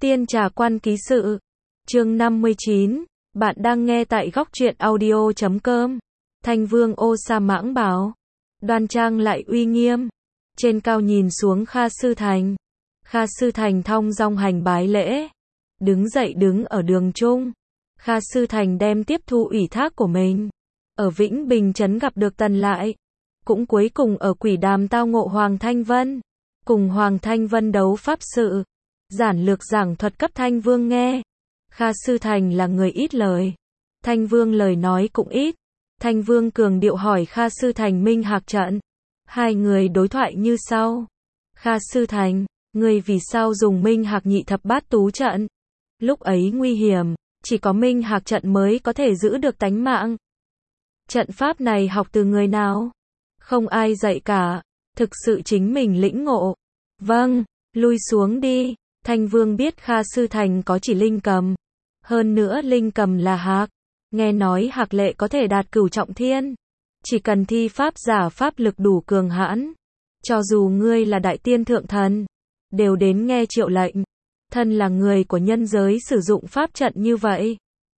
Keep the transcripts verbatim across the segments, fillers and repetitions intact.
Tiên Trà Quan Ký Sự. Chương năm mươi chín. Bạn đang nghe tại góc truyện audio chấm com. Thanh Vương Ô Sa Mãng Bảo. Đoan trang lại uy nghiêm. Trên cao nhìn xuống Kha Sư Thành. Kha Sư Thành thong dong hành bái lễ. Đứng dậy đứng ở đường trung. Kha Sư Thành đem tiếp thu ủy thác của mình. Ở Vĩnh Bình Trấn gặp được Tần Lại. Cũng cuối cùng ở Quỷ Đàm tao ngộ Hoàng Thanh Vân. Cùng Hoàng Thanh Vân đấu pháp sự. Giản lược giảng thuật cấp Thanh Vương nghe. Kha Sư Thành là người ít lời. Thanh Vương lời nói cũng ít. Thanh Vương cường điệu hỏi Kha Sư Thành minh hạc trận. Hai người đối thoại như sau. Kha Sư Thành, người vì sao dùng minh hạc nhị thập bát tú trận? Lúc ấy nguy hiểm, chỉ có minh hạc trận mới có thể giữ được tánh mạng. Trận pháp này học từ người nào? Không ai dạy cả, thực sự chính mình lĩnh ngộ. Vâng, lui xuống đi. Thanh Vương biết Kha Sư Thành có chỉ linh cầm. Hơn nữa linh cầm là hạc. Nghe nói hạc lệ có thể đạt cửu trọng thiên. Chỉ cần thi pháp giả pháp lực đủ cường hãn. Cho dù ngươi là đại tiên thượng thần, đều đến nghe triệu lệnh. Thân là người của nhân giới sử dụng pháp trận như vậy,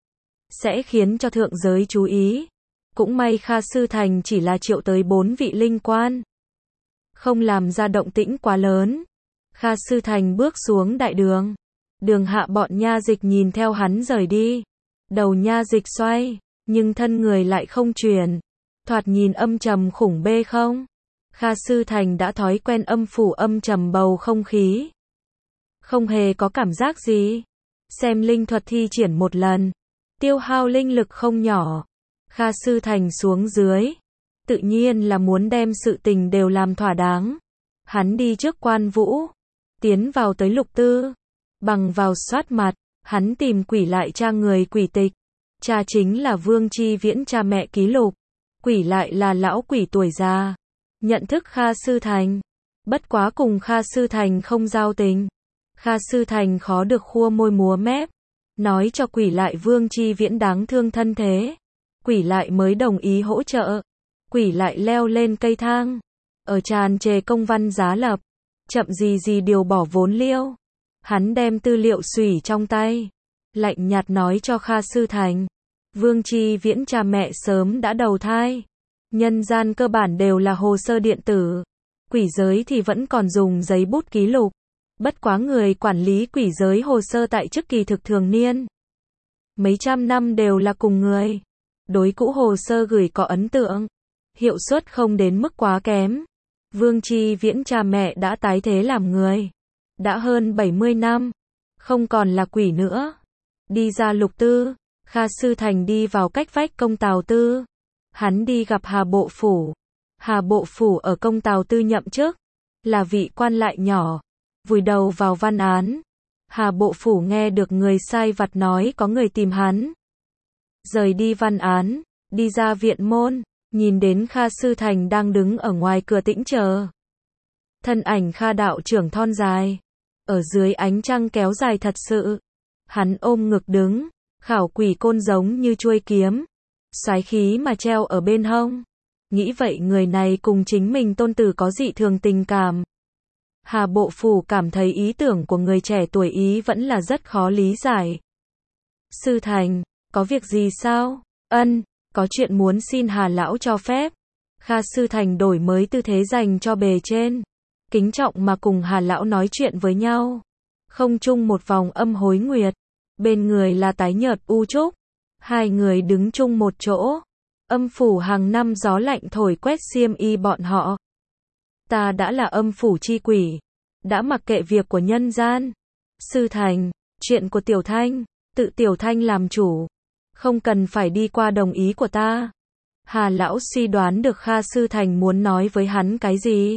sẽ khiến cho thượng giới chú ý. Cũng may Kha Sư Thành chỉ là triệu tới bốn vị linh quan. Không làm ra động tĩnh quá lớn. Kha Sư Thành bước xuống đại đường. Đường hạ bọn nha dịch nhìn theo hắn rời đi. Đầu nha dịch xoay, nhưng thân người lại không chuyển. Thoạt nhìn âm trầm khủng bê không? Kha Sư Thành đã thói quen âm phủ âm trầm bầu không khí. Không hề có cảm giác gì. Xem linh thuật thi triển một lần. Tiêu hao linh lực không nhỏ. Kha Sư Thành xuống dưới. Tự nhiên là muốn đem sự tình đều làm thỏa đáng. Hắn đi trước Quan Vũ. Tiến vào tới Lục Tư. Bằng vào soát mặt. Hắn tìm quỷ lại cha người quỷ tịch. Cha chính là Vương Chi Viễn cha mẹ ký lục. Quỷ lại là lão quỷ tuổi già. Nhận thức Kha Sư Thành. Bất quá cùng Kha Sư Thành không giao tình. Kha Sư Thành khó được khua môi múa mép. Nói cho quỷ lại Vương Chi Viễn đáng thương thân thế. Quỷ lại mới đồng ý hỗ trợ. Quỷ lại leo lên cây thang. Ở tràn trề công văn giá lập. Chậm gì gì điều bỏ vốn liêu. Hắn đem tư liệu xủy trong tay. Lạnh nhạt nói cho Kha Sư Thành. Vương Chi Viễn cha mẹ sớm đã đầu thai. Nhân gian cơ bản đều là hồ sơ điện tử. Quỷ giới thì vẫn còn dùng giấy bút ký lục. Bất quá người quản lý quỷ giới hồ sơ tại chức kỳ thực thường niên. Mấy trăm năm đều là cùng người. Đối cũ hồ sơ gửi có ấn tượng. Hiệu suất không đến mức quá kém. Vương Chi Viễn cha mẹ đã tái thế làm người. Đã hơn bảy mươi năm. Không còn là quỷ nữa. Đi ra Lục Tư. Kha Sư Thành đi vào cách vách công Tào Tư. Hắn đi gặp Hà Bộ Phủ. Hà Bộ Phủ ở công Tào Tư nhậm chức. Là vị quan lại nhỏ. Vùi đầu vào văn án. Hà Bộ Phủ nghe được người sai vặt nói có người tìm hắn. Rời đi văn án. Đi ra viện môn. Nhìn đến Kha Sư Thành đang đứng ở ngoài cửa tĩnh chờ. Thân ảnh Kha đạo trưởng thon dài. Ở dưới ánh trăng kéo dài thật sự. Hắn ôm ngực đứng. Khảo quỷ côn giống như chuôi kiếm. Soái khí mà treo ở bên hông. Nghĩ vậy người này cùng chính mình tôn tử có dị thường tình cảm. Hà Bộ Phủ cảm thấy ý tưởng của người trẻ tuổi ý vẫn là rất khó lý giải. Sư Thành, có việc gì sao? Ân, có chuyện muốn xin Hà lão cho phép. Kha Sư Thành đổi mới tư thế dành cho bề trên. Kính trọng mà cùng Hà lão nói chuyện với nhau. Không chung một vòng âm hối nguyệt. Bên người là tái nhợt u trúc. Hai người đứng chung một chỗ. Âm phủ hàng năm gió lạnh thổi quét xiêm y bọn họ. Ta đã là âm phủ chi quỷ. Đã mặc kệ việc của nhân gian. Sư Thành, chuyện của Tiểu Thanh, tự Tiểu Thanh làm chủ. Không cần phải đi qua đồng ý của ta. Hà lão suy đoán được Kha Sư Thành muốn nói với hắn cái gì.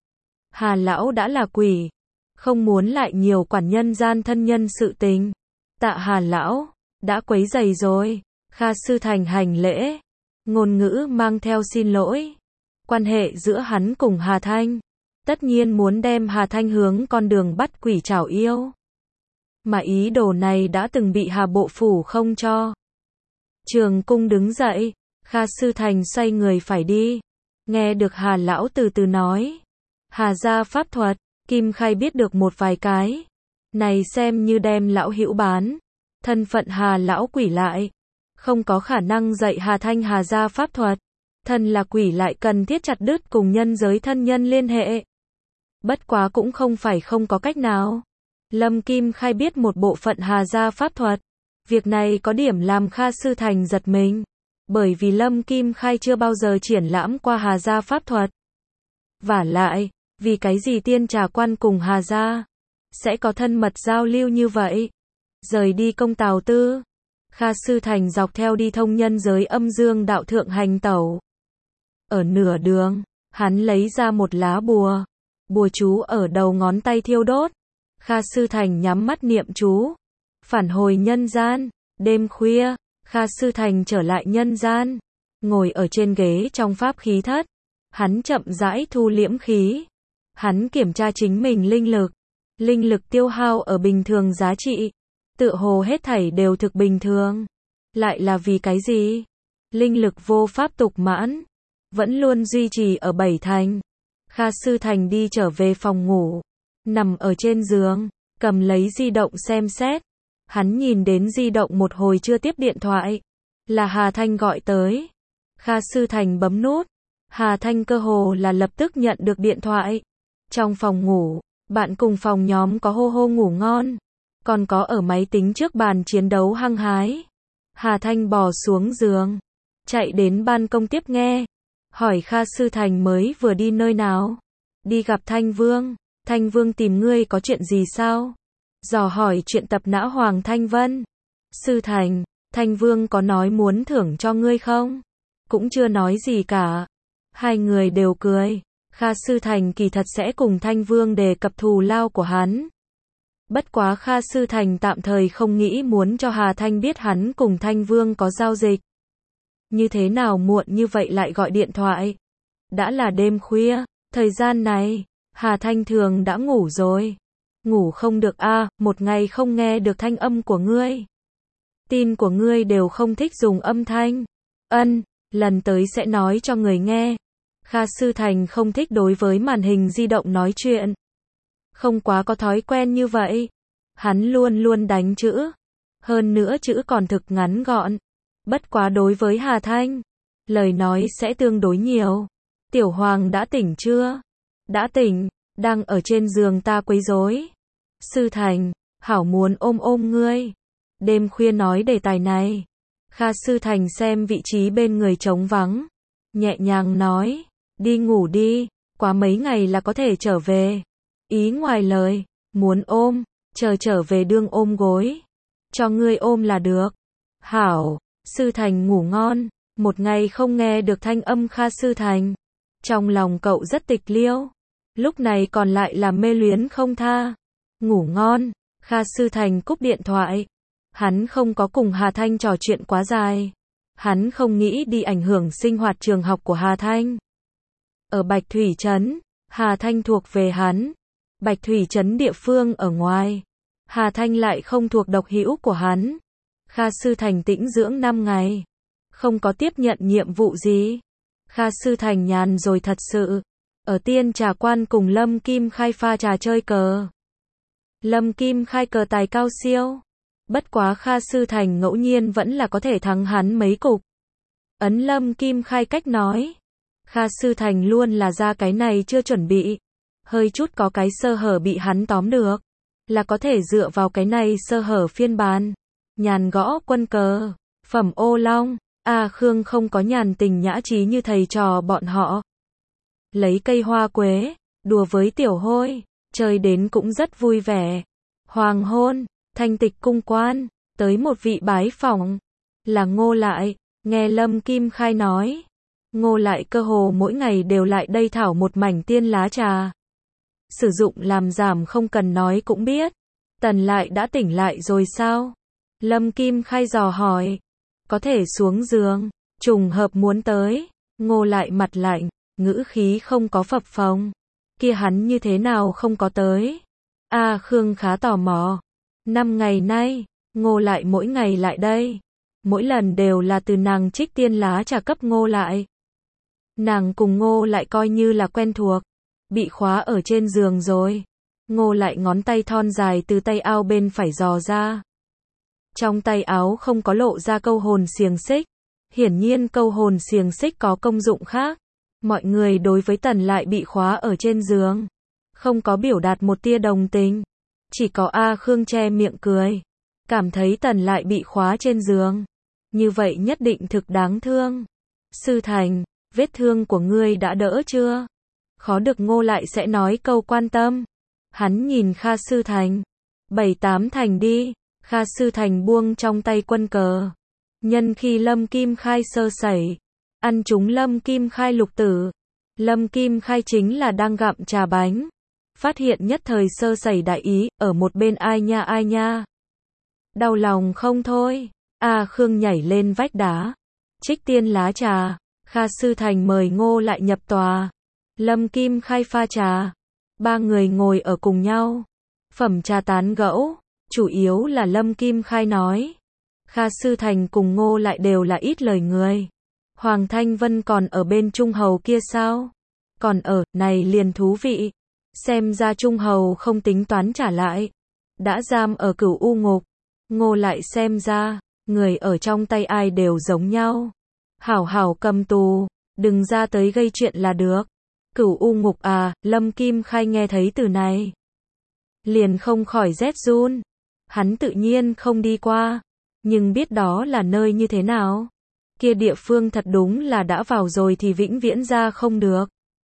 Hà lão đã là quỷ. Không muốn lại nhiều quản nhân gian thân nhân sự tình. Tạ Hà lão, đã quấy rầy rồi. Kha Sư Thành hành lễ. Ngôn ngữ mang theo xin lỗi. Quan hệ giữa hắn cùng Hà Thanh. Tất nhiên muốn đem Hà Thanh hướng con đường bắt quỷ trảo yêu. Mà ý đồ này đã từng bị Hà Bộ Phủ không cho. Trường Cung đứng dậy. Kha Sư Thành xoay người phải đi. Nghe được Hà lão từ từ nói. Hà gia pháp thuật. Kim Khai biết được một vài cái. Này xem như đem lão hữu bán. Thân phận Hà lão quỷ lại. Không có khả năng dạy Hà Thanh Hà gia pháp thuật. Thân là quỷ lại cần thiết chặt đứt cùng nhân giới thân nhân liên hệ. Bất quá cũng không phải không có cách nào. Lâm Kim Khai biết một bộ phận Hà gia pháp thuật. Việc này có điểm làm Kha Sư Thành giật mình. Bởi vì Lâm Kim Khai chưa bao giờ triển lãm qua Hà gia pháp thuật. Vả lại, vì cái gì Tiên Trà Quan cùng Hà gia sẽ có thân mật giao lưu như vậy? Rời đi công Tào Tư, Kha Sư Thành dọc theo đi thông nhân giới âm dương đạo thượng hành tẩu. Ở nửa đường, hắn lấy ra một lá bùa. Bùa chú ở đầu ngón tay thiêu đốt. Kha Sư Thành nhắm mắt niệm chú. Phản hồi nhân gian. Đêm khuya, Kha Sư Thành trở lại nhân gian. Ngồi ở trên ghế trong pháp khí thất. Hắn chậm rãi thu liễm khí. Hắn kiểm tra chính mình linh lực. Linh lực tiêu hao ở bình thường giá trị. Tựa hồ hết thảy đều thực bình thường. Lại là vì cái gì? Linh lực vô pháp tục mãn. Vẫn luôn duy trì ở bảy thành. Kha Sư Thành đi trở về phòng ngủ. Nằm ở trên giường. Cầm lấy di động xem xét. Hắn nhìn đến di động một hồi chưa tiếp điện thoại. Là Hà Thanh gọi tới. Kha Sư Thành bấm nút. Hà Thanh cơ hồ là lập tức nhận được điện thoại. Trong phòng ngủ, bạn cùng phòng nhóm có hô hô ngủ ngon. Còn có ở máy tính trước bàn chiến đấu hăng hái. Hà Thanh bò xuống giường. Chạy đến ban công tiếp nghe. Hỏi Kha Sư Thành mới vừa đi nơi nào? Đi gặp Thanh Vương. Thanh Vương tìm ngươi có chuyện gì sao? Dò hỏi chuyện tập nã Hoàng Thanh Vân. Sư Thành, Thanh Vương có nói muốn thưởng cho ngươi không? Cũng chưa nói gì cả. Hai người đều cười. Kha Sư Thành kỳ thật sẽ cùng Thanh Vương đề cập thù lao của hắn. Bất quá Kha Sư Thành tạm thời không nghĩ muốn cho Hà Thanh biết hắn cùng Thanh Vương có giao dịch. Như thế nào muộn như vậy lại gọi điện thoại? Đã là đêm khuya, thời gian này, Hà Thanh thường đã ngủ rồi. Ngủ không được a, à, một ngày không nghe được thanh âm của ngươi. Tin của ngươi đều không thích dùng âm thanh. Ân, lần tới sẽ nói cho người nghe. Kha Sư Thành không thích đối với màn hình di động nói chuyện. Không quá có thói quen như vậy. Hắn luôn luôn đánh chữ. Hơn nữa chữ còn thực ngắn gọn. Bất quá đối với Hà Thanh, lời nói sẽ tương đối nhiều. Tiểu Hoàng đã tỉnh chưa? Đã tỉnh, đang ở trên giường ta quấy rối. Sư Thành, hảo muốn ôm ôm ngươi. Đêm khuya nói đề tài này. Kha Sư Thành xem vị trí bên người trống vắng. Nhẹ nhàng nói, đi ngủ đi, quá mấy ngày là có thể trở về. Ý ngoài lời, muốn ôm, chờ trở về đương ôm gối. Cho ngươi ôm là được. Hảo, Sư Thành ngủ ngon. Một ngày không nghe được thanh âm Kha Sư Thành. Trong lòng cậu rất tịch liêu. Lúc này còn lại là mê luyến không tha. Ngủ ngon, Kha Sư Thành cúp điện thoại. Hắn không có cùng Hà Thanh trò chuyện quá dài. Hắn không nghĩ đi ảnh hưởng sinh hoạt trường học của Hà Thanh. Ở Bạch Thủy Trấn, Hà Thanh thuộc về hắn. Bạch Thủy Trấn địa phương ở ngoài. Hà Thanh lại không thuộc độc hữu của hắn. Kha Sư Thành tĩnh dưỡng năm ngày. Không có tiếp nhận nhiệm vụ gì. Kha Sư Thành nhàn rồi thật sự. Ở Tiên Trà Quan cùng Lâm Kim Khai pha trà chơi cờ. Lâm Kim Khai cờ tài cao siêu. Bất quá Kha Sư Thành ngẫu nhiên vẫn là có thể thắng hắn mấy cục. Ấn Lâm Kim Khai cách nói. Kha Sư Thành luôn là ra cái này chưa chuẩn bị. Hơi chút có cái sơ hở bị hắn tóm được. Là có thể dựa vào cái này sơ hở phiên bản. Nhàn gõ quân cờ. Phẩm ô long. A Khương không có nhàn tình nhã trí như thầy trò bọn họ. Lấy cây hoa quế. Đùa với tiểu hôi. Chơi đến cũng rất vui vẻ. Hoàng hôn. Thanh tịch cung quan. Tới một vị bái phỏng. Là Ngô Lại. Nghe Lâm Kim Khai nói. Ngô Lại cơ hồ mỗi ngày đều lại đây thảo một mảnh tiên lá trà. Sử dụng làm giảm không cần nói cũng biết. Tần Lại đã tỉnh lại rồi sao? Lâm Kim Khai dò hỏi. Có thể xuống giường. Trùng hợp muốn tới. Ngô Lại mặt lạnh. Ngữ khí không có phập phồng. Kia hắn như thế nào không có tới? A Khương khá tò mò. Năm ngày nay, Ngô Lại mỗi ngày lại đây. Mỗi lần đều là từ nàng trích tiên lá trà cấp Ngô Lại. Nàng cùng Ngô Lại coi như là quen thuộc. Bị khóa ở trên giường rồi. Ngô Lại ngón tay thon dài từ tay áo bên phải dò ra. Trong tay áo không có lộ ra câu hồn xiềng xích. Hiển nhiên câu hồn xiềng xích có công dụng khác. Mọi người đối với Tần Lại bị khóa ở trên giường, không có biểu đạt một tia đồng tình. Chỉ có A Khương che miệng cười. Cảm thấy Tần Lại bị khóa trên giường. Như vậy nhất định thực đáng thương. Sư Thành, vết thương của ngươi đã đỡ chưa? Khó được Ngô Lại sẽ nói câu quan tâm. Hắn nhìn Kha Sư Thành. Bảy tám thành đi. Kha Sư Thành buông trong tay quân cờ. Nhân khi Lâm Kim Khai sơ sẩy, ăn trúng Lâm Kim Khai lục tử. Lâm Kim Khai chính là đang gặm trà bánh. Phát hiện nhất thời sơ sẩy đại ý, ở một bên ai nha ai nha. Đau lòng không thôi. A Khương nhảy lên vách đá. Trích tiên lá trà. Kha Sư Thành mời Ngô Lại nhập tòa. Lâm Kim Khai pha trà. Ba người ngồi ở cùng nhau. Phẩm trà tán gẫu. Chủ yếu là Lâm Kim Khai nói. Kha Sư Thành cùng Ngô Lại đều là ít lời người. Hoàng Thanh Vân còn ở bên Trung Hầu kia sao? Còn ở, này liền thú vị. Xem ra Trung Hầu không tính toán trả lại. Đã giam ở Cửu U Ngục. Ngô Lại xem ra, người ở trong tay ai đều giống nhau. Hảo hảo cầm tù, đừng ra tới gây chuyện là được. Cửu U Ngục à, Lâm Kim Khai nghe thấy từ này. Liền không khỏi rét run. Hắn tự nhiên không đi qua. Nhưng biết đó là nơi như thế nào. Kia địa phương thật đúng là đã vào rồi thì vĩnh viễn ra không được.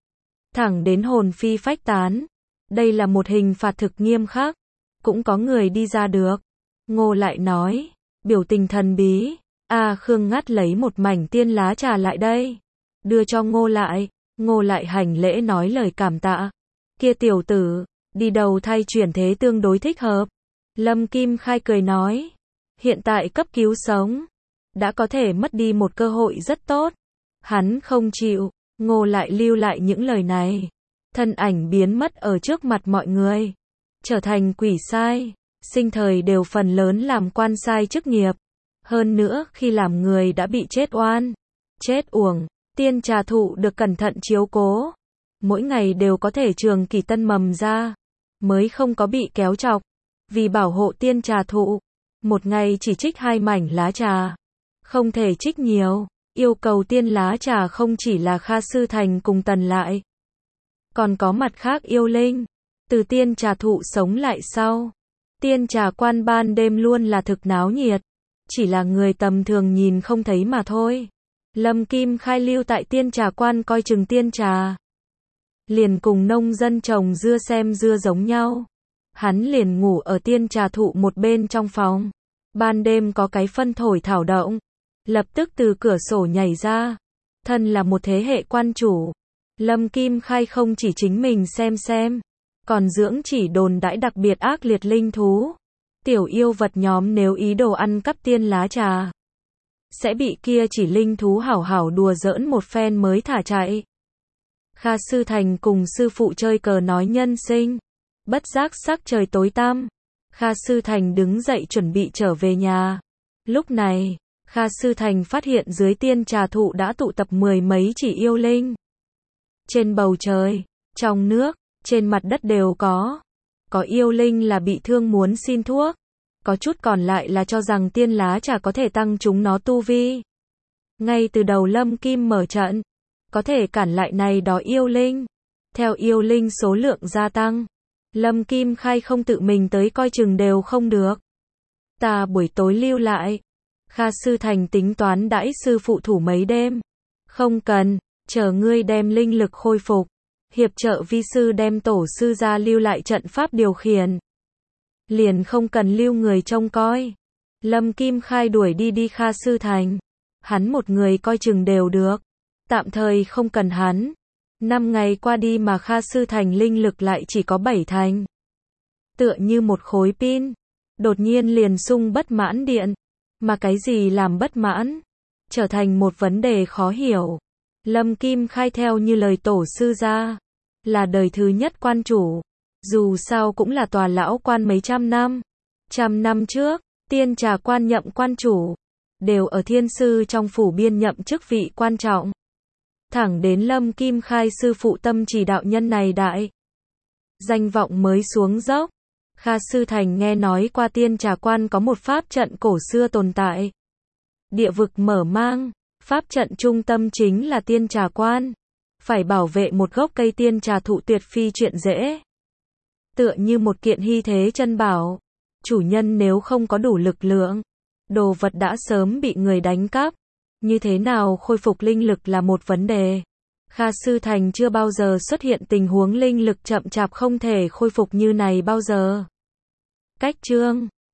Thẳng đến hồn phi phách tán. Đây là một hình phạt thực nghiêm khắc. Cũng có người đi ra được. Ngô Lại nói. Biểu tình thần bí. A Khương ngắt lấy một mảnh tiên lá trà lại đây. Đưa cho Ngô Lại. Ngô Lại hành lễ nói lời cảm tạ. Kia tiểu tử, đi đầu thay chuyển thế tương đối thích hợp. Lâm Kim Khai cười nói. Hiện tại cấp cứu sống. Đã có thể mất đi một cơ hội rất tốt. Hắn không chịu. Ngô Lại lưu lại những lời này. Thân ảnh biến mất ở trước mặt mọi người. Trở thành quỷ sai. Sinh thời đều phần lớn làm quan sai chức nghiệp. Hơn nữa khi làm người đã bị chết oan. Chết uổng. Tiên trà thụ được cẩn thận chiếu cố. Mỗi ngày đều có thể trường kỳ tân mầm ra. Mới không có bị kéo chọc. Vì bảo hộ tiên trà thụ. Một ngày chỉ trích hai mảnh lá trà. Không thể trích nhiều. Yêu cầu tiên lá trà không chỉ là Kha Sư Thành cùng Tần Lại. Còn có mặt khác yêu linh. Từ tiên trà thụ sống lại sau. Tiên trà quan ban đêm luôn là thực náo nhiệt. Chỉ là người tầm thường nhìn không thấy mà thôi. Lâm Kim Khai lưu tại tiên trà quan coi chừng tiên trà. Liền cùng nông dân trồng dưa xem dưa giống nhau. Hắn liền ngủ ở tiên trà thụ một bên trong phòng. Ban đêm có cái phân thổi thảo động. Lập tức từ cửa sổ nhảy ra. Thân là một thế hệ quan chủ. Lâm Kim Khai không chỉ chính mình xem xem. Còn dưỡng chỉ đồn đãi đặc biệt ác liệt linh thú. Tiểu yêu vật nhóm nếu ý đồ ăn cắp tiên lá trà. Sẽ bị kia chỉ linh thú hảo hảo đùa giỡn một phen mới thả chạy. Kha Sư Thành cùng sư phụ chơi cờ nói nhân sinh. Bất giác sắc trời tối tăm. Kha Sư Thành đứng dậy chuẩn bị trở về nhà. Lúc này, Kha Sư Thành phát hiện dưới tiên trà thụ đã tụ tập mười mấy chỉ yêu linh. Trên bầu trời, trong nước, trên mặt đất đều có. Có yêu linh là bị thương muốn xin thuốc. Có chút còn lại là cho rằng tiên lá trà có thể tăng chúng nó tu vi. Ngay từ đầu Lâm Kim mở trận. Có thể cản lại này đó yêu linh. Theo yêu linh số lượng gia tăng. Lâm Kim Khai không tự mình tới coi chừng đều không được. Ta buổi tối lưu lại. Kha Sư Thành tính toán đãi sư phụ thủ mấy đêm. Không cần, chờ ngươi đem linh lực khôi phục. Hiệp trợ vi sư đem tổ sư ra lưu lại trận pháp điều khiển. Liền không cần lưu người trông coi. Lâm Kim Khai đuổi đi đi Kha Sư Thành. Hắn một người coi chừng đều được. Tạm thời không cần hắn. Năm ngày qua đi mà Kha Sư Thành linh lực lại chỉ có bảy thành. Tựa như một khối pin. Đột nhiên liền sung bất mãn điện. Mà cái gì làm bất mãn? Trở thành một vấn đề khó hiểu. Lâm Kim Khai theo như lời tổ sư ra. Là đời thứ nhất quan chủ. Dù sao cũng là tòa lão quan mấy trăm năm. Trăm năm trước, tiên trà quan nhậm quan chủ. Đều ở thiên sư trong phủ biên nhậm chức vị quan trọng. Thẳng đến Lâm Kim Khai sư phụ tâm chỉ đạo nhân này đại. danh vọng mới xuống dốc. Kha Sư Thành nghe nói qua Tiên Trà Quan có một pháp trận cổ xưa tồn tại. Địa vực mở mang, pháp trận trung tâm chính là Tiên Trà Quan. Phải bảo vệ một gốc cây tiên trà thụ tuyệt phi chuyện dễ. Tựa như một kiện hy thế chân bảo. Chủ nhân nếu không có đủ lực lượng, đồ vật đã sớm bị người đánh cắp. Như thế nào khôi phục linh lực là một vấn đề. Kha Sư Thành chưa bao giờ xuất hiện tình huống linh lực chậm chạp không thể khôi phục như này bao giờ. Cách chương